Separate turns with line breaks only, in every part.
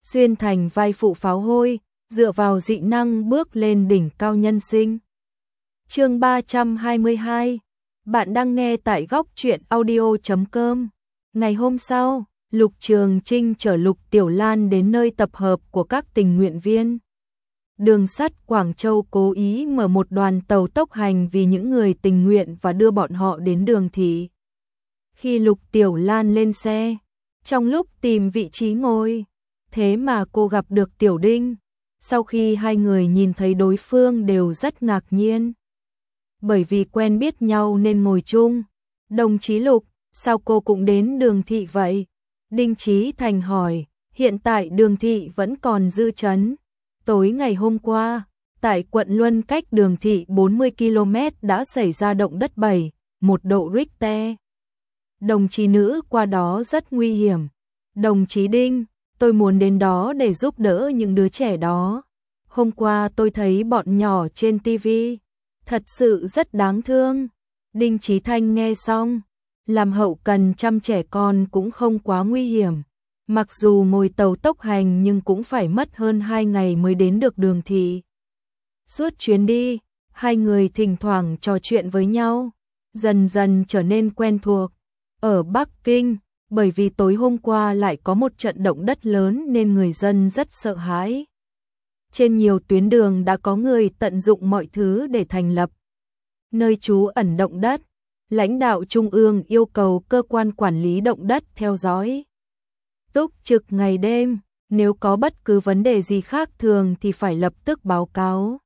xuyên thành vai phụ pháo hôi, dựa vào dị năng bước lên đỉnh cao nhân sinh. Chương 322. Bạn đang nghe tại góc truyện audio.com. Ngày hôm sau, Lục Trường Trinh chở Lục Tiểu Lan đến nơi tập hợp của các tình nguyện viên. Đường sắt Quảng Châu cố ý mở một đoàn tàu tốc hành vì những người tình nguyện và đưa bọn họ đến Đường Thị. Khi Lục Tiểu Lan lên xe, trong lúc tìm vị trí ngồi, thế mà cô gặp được Tiểu Đinh. Sau khi hai người nhìn thấy đối phương đều rất ngạc nhiên. Bởi vì quen biết nhau nên ngồi chung. Đồng chí Lục, sao cô cũng đến Đường Thị vậy? Đinh Chí Thành hỏi, hiện tại Đường Thị vẫn còn dư chấn. Tối ngày hôm qua, tại quận Luân cách Đường Thị 40 km đã xảy ra động đất 7,1 độ Richter. Đồng chí nữ qua đó rất nguy hiểm. Đồng chí Đinh, tôi muốn đến đó để giúp đỡ những đứa trẻ đó. Hôm qua tôi thấy bọn nhỏ trên TV, thật sự rất đáng thương. Đinh Chí Thanh nghe xong, làm hậu cần chăm trẻ con cũng không quá nguy hiểm. Mặc dù ngồi tàu tốc hành nhưng cũng phải mất hơn 2 ngày mới đến được Đường Thị. Suốt chuyến đi, hai người thỉnh thoảng trò chuyện với nhau, dần dần trở nên quen thuộc. Ở Bắc Kinh, bởi vì tối hôm qua lại có một trận động đất lớn nên người dân rất sợ hãi. Trên nhiều tuyến đường đã có người tận dụng mọi thứ để thành lập nơi trú ẩn động đất. Lãnh đạo Trung ương yêu cầu cơ quan quản lý động đất theo dõi túc trực ngày đêm, nếu có bất cứ vấn đề gì khác thường thì phải lập tức báo cáo.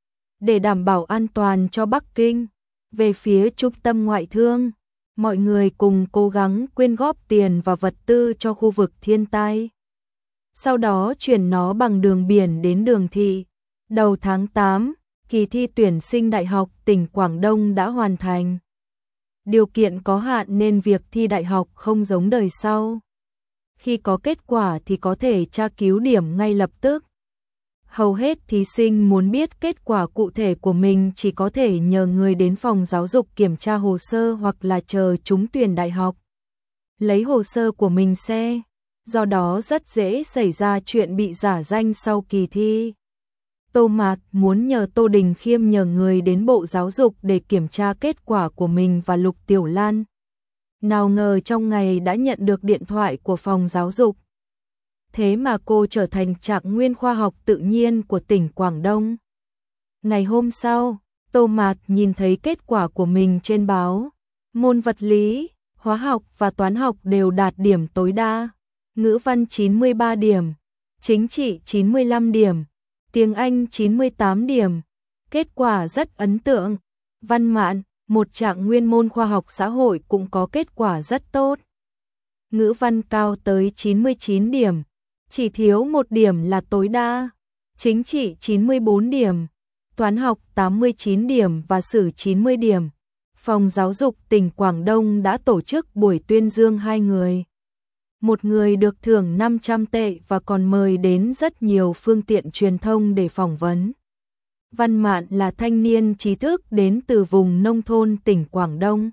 Để đảm bảo an toàn cho Bắc Kinh, về phía Trung tâm Ngoại thương, mọi người cùng cố gắng quyên góp tiền và vật tư cho khu vực thiên tai. Sau đó chuyển nó bằng đường biển đến Đường Thị. Đầu tháng 8, kỳ thi tuyển sinh đại học tỉnh Quảng Đông đã hoàn thành. Điều kiện có hạn nên việc thi đại học không giống đời sau. Khi có kết quả thì có thể tra cứu điểm ngay lập tức. Hầu hết thí sinh muốn biết kết quả cụ thể của mình chỉ có thể nhờ người đến phòng giáo dục kiểm tra hồ sơ hoặc là chờ trúng tuyển đại học lấy hồ sơ của mình xem. Do đó rất dễ xảy ra chuyện bị giả danh sau kỳ thi. Tô Mạt muốn nhờ Tô Đình Khiêm nhờ người đến Bộ Giáo dục để kiểm tra kết quả của mình và Lục Tiểu Lan. Nào ngờ trong ngày đã nhận được điện thoại của phòng giáo dục. Thế mà cô trở thành trạng nguyên khoa học tự nhiên của tỉnh Quảng Đông. Ngày hôm sau, Tô Mạt nhìn thấy kết quả của mình trên báo. Môn vật lý, hóa học và toán học đều đạt điểm tối đa. Ngữ văn 93 điểm, chính trị 95 điểm, tiếng Anh 98 điểm. Kết quả rất ấn tượng. Văn Mạn, một trạng nguyên môn khoa học xã hội cũng có kết quả rất tốt. Ngữ văn cao tới 99 điểm, chỉ thiếu 1 điểm là tối đa. Chính trị 94 điểm, toán học 89 điểm và sử 90 điểm. Phòng giáo dục tỉnh Quảng Đông đã tổ chức buổi tuyên dương hai người. Một người được thưởng 500 tệ và còn mời đến rất nhiều phương tiện truyền thông để phỏng vấn. Văn Mạn là thanh niên trí thức đến từ vùng nông thôn tỉnh Quảng Đông.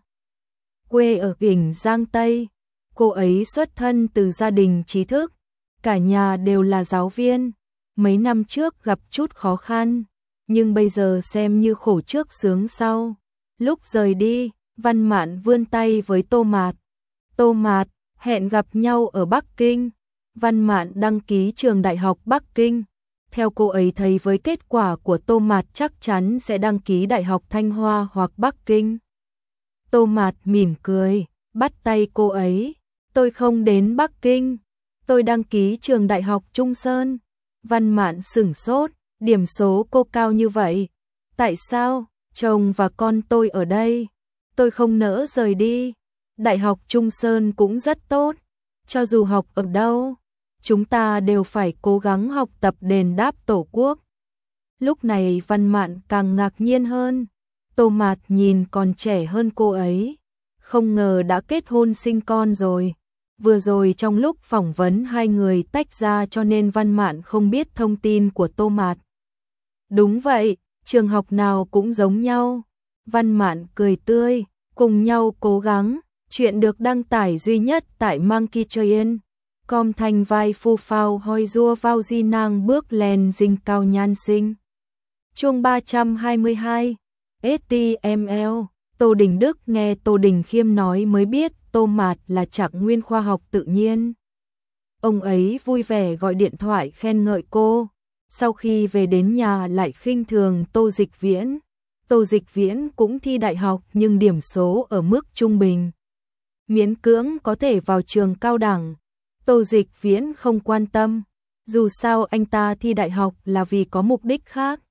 Quê ở tỉnh Giang Tây, cô ấy xuất thân từ gia đình trí thức, cả nhà đều là giáo viên. Mấy năm trước gặp chút khó khăn, nhưng bây giờ xem như khổ trước sướng sau. Lúc rời đi, Văn Mạn vươn tay với Tô Mạt. Tô Mạt, hẹn gặp nhau ở Bắc Kinh. Văn Mạn đăng ký trường đại học Bắc Kinh. Theo cô ấy thấy với kết quả của Tô Mạt chắc chắn sẽ đăng ký đại học Thanh Hoa hoặc Bắc Kinh. Tô Mạt mỉm cười, bắt tay cô ấy. Tôi không đến Bắc Kinh, tôi đăng ký trường đại học Trung Sơn. Văn Mạn sửng sốt, điểm số cô cao như vậy. Tại sao? Chồng và con tôi ở đây, tôi không nỡ rời đi. Đại học Trung Sơn cũng rất tốt, cho dù học ở đâu, chúng ta đều phải cố gắng học tập đền đáp Tổ quốc. Lúc này Văn Mạn càng ngạc nhiên hơn. Tô Mạt nhìn còn trẻ hơn cô ấy, không ngờ đã kết hôn sinh con rồi. Vừa rồi trong lúc phỏng vấn hai người tách ra cho nên Văn Mạn không biết thông tin của Tô Mạt. Đúng vậy, trường học nào cũng giống nhau. Văn Mạn cười tươi, cùng nhau cố gắng. Chuyện được đăng tải duy nhất tại Monkey Train. Com thanh vai phu phao hoi rua vào di nang bước lên dinh cao nhan sinh. Chương 322 HTML. Tô Đình Đức nghe Tô Đình Khiêm nói mới biết Tô Mạt là trạng nguyên khoa học tự nhiên. Ông ấy vui vẻ gọi điện thoại khen ngợi cô. Sau khi về đến nhà lại khinh thường Tô Dịch Viễn. Tô Dịch Viễn cũng thi đại học nhưng điểm số ở mức trung bình. Miễn cưỡng có thể vào trường cao đẳng. Tô Dịch Viễn không quan tâm. Dù sao anh ta thi đại học là vì có mục đích khác.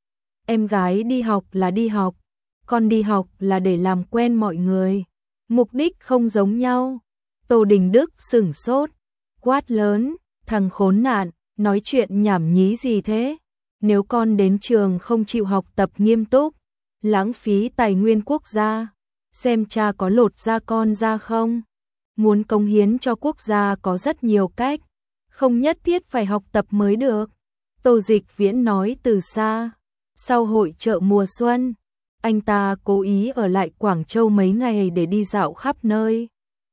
Em gái đi học là đi học. Con đi học là để làm quen mọi người. Mục đích không giống nhau. Tô Đình Đức sửng sốt. Quát lớn. Thằng khốn nạn, nói chuyện nhảm nhí gì thế? Nếu con đến trường không chịu học tập nghiêm túc, lãng phí tài nguyên quốc gia, xem cha có lột da con ra không? Muốn cống hiến cho quốc gia có rất nhiều cách, không nhất thiết phải học tập mới được. Tô Dịch Viễn nói từ xa. Sau hội chợ mùa xuân, anh ta cố ý ở lại Quảng Châu mấy ngày để đi dạo khắp nơi.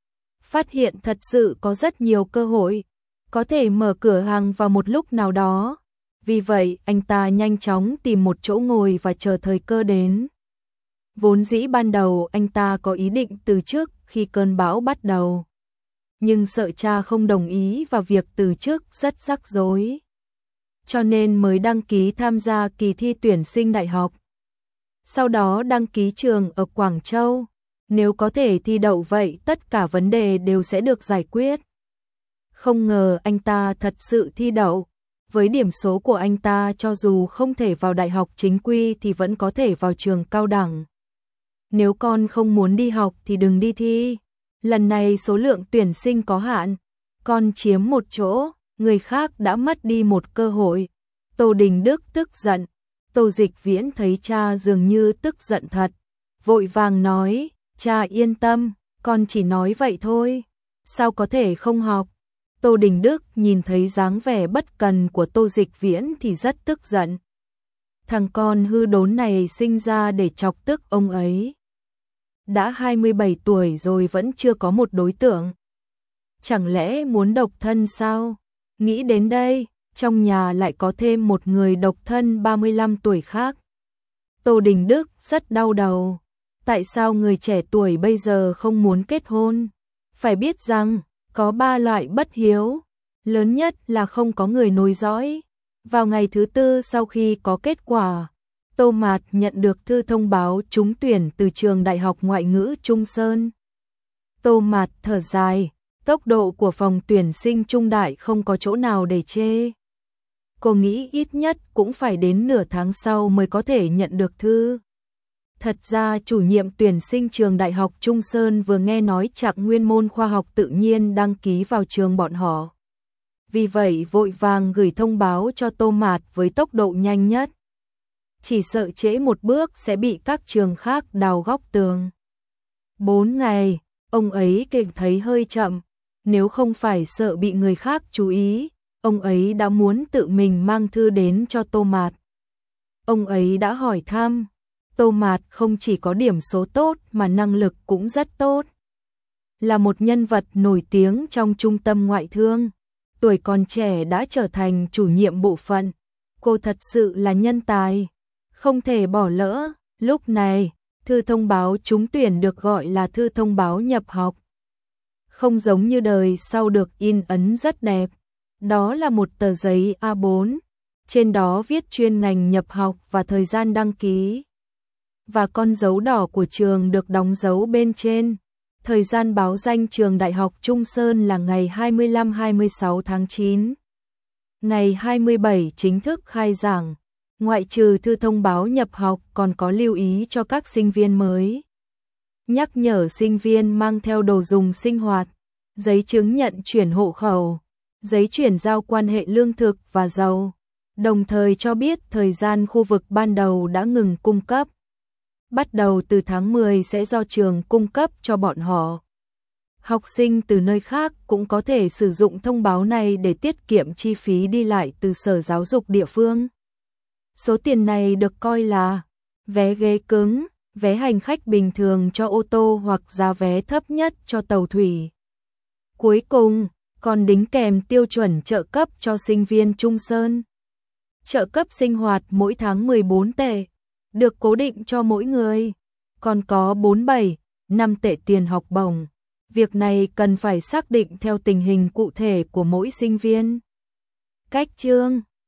Phát hiện thật sự có rất nhiều cơ hội, có thể mở cửa hàng vào một lúc nào đó. Vì vậy, anh ta nhanh chóng tìm một chỗ ngồi và chờ thời cơ đến. Vốn dĩ ban đầu anh ta có ý định từ chức khi cơn bão bắt đầu. Nhưng sợ cha không đồng ý và việc từ chức rất rắc rối. Cho nên mới đăng ký tham gia kỳ thi tuyển sinh đại học. Sau đó đăng ký trường ở Quảng Châu. Nếu có thể thi đậu vậy tất cả vấn đề đều sẽ được giải quyết. Không ngờ anh ta thật sự thi đậu. Với điểm số của anh ta cho dù không thể vào đại học chính quy thì vẫn có thể vào trường cao đẳng. Nếu con không muốn đi học thì đừng đi thi. Lần này số lượng tuyển sinh có hạn. Con chiếm một chỗ, người khác đã mất đi một cơ hội. Tô Đình Đức tức giận. Tô Dịch Viễn thấy cha dường như tức giận thật. Vội vàng nói, cha yên tâm, con chỉ nói vậy thôi. Sao có thể không học? Tô Đình Đức nhìn thấy dáng vẻ bất cần của Tô Dịch Viễn thì rất tức giận. Thằng con hư đốn này sinh ra để chọc tức ông ấy. Đã 27 tuổi rồi vẫn chưa có một đối tượng. Chẳng lẽ muốn độc thân sao? Nghĩ đến đây, trong nhà lại có thêm một người độc thân 35 tuổi khác. Tô Đình Đức rất đau đầu. Tại sao người trẻ tuổi bây giờ không muốn kết hôn? Phải biết rằng, có 3 loại bất hiếu. Lớn nhất là không có người nối dõi. Vào ngày thứ tư sau khi có kết quả, Tô Mạt nhận được thư thông báo trúng tuyển từ trường Đại học Ngoại ngữ Trung Sơn. Tô Mạt thở dài, tốc độ của phòng tuyển sinh Trung Đại không có chỗ nào để chê. Cô nghĩ ít nhất cũng phải đến nửa tháng sau mới có thể nhận được thư. Thật ra chủ nhiệm tuyển sinh trường Đại học Trung Sơn vừa nghe nói trạng nguyên môn khoa học tự nhiên đăng ký vào trường bọn họ. Vì vậy vội vàng gửi thông báo cho Tô Mạt với tốc độ nhanh nhất. Chỉ sợ trễ một bước sẽ bị các trường khác đào góc tường. 4 ngày, ông ấy cảm thấy hơi chậm. Nếu không phải sợ bị người khác chú ý, ông ấy đã muốn tự mình mang thư đến cho Tô Mạt. Ông ấy đã hỏi thăm. Tô Mạt không chỉ có điểm số tốt mà năng lực cũng rất tốt. Là một nhân vật nổi tiếng trong trung tâm ngoại thương. Tuổi còn trẻ đã trở thành chủ nhiệm bộ phận. Cô thật sự là nhân tài. Không thể bỏ lỡ. Lúc này, thư thông báo trúng tuyển được gọi là thư thông báo nhập học. Không giống như đời sau được in ấn rất đẹp. Đó là một tờ giấy A4. Trên đó viết chuyên ngành nhập học và thời gian đăng ký. Và con dấu đỏ của trường được đóng dấu bên trên. Thời gian báo danh trường Đại học Trung Sơn là ngày 25-26 tháng 9. Ngày 27 chính thức khai giảng. Ngoại trừ thư thông báo nhập học còn có lưu ý cho các sinh viên mới. Nhắc nhở sinh viên mang theo đồ dùng sinh hoạt, giấy chứng nhận chuyển hộ khẩu, giấy chuyển giao quan hệ lương thực và dầu. Đồng thời cho biết thời gian khu vực ban đầu đã ngừng cung cấp. Bắt đầu từ tháng 10 sẽ do trường cung cấp cho bọn họ. Học sinh từ nơi khác cũng có thể sử dụng thông báo này để tiết kiệm chi phí đi lại từ sở giáo dục địa phương. Số tiền này được coi là vé ghế cứng, vé hành khách bình thường cho ô tô hoặc giá vé thấp nhất cho tàu thủy. Cuối cùng, còn đính kèm tiêu chuẩn trợ cấp cho sinh viên Trung Sơn. Trợ cấp sinh hoạt mỗi tháng 14 tệ, được cố định cho mỗi người, còn có 47, 5 tệ tiền học bổng. Việc này cần phải xác định theo tình hình cụ thể của mỗi sinh viên. Cách chương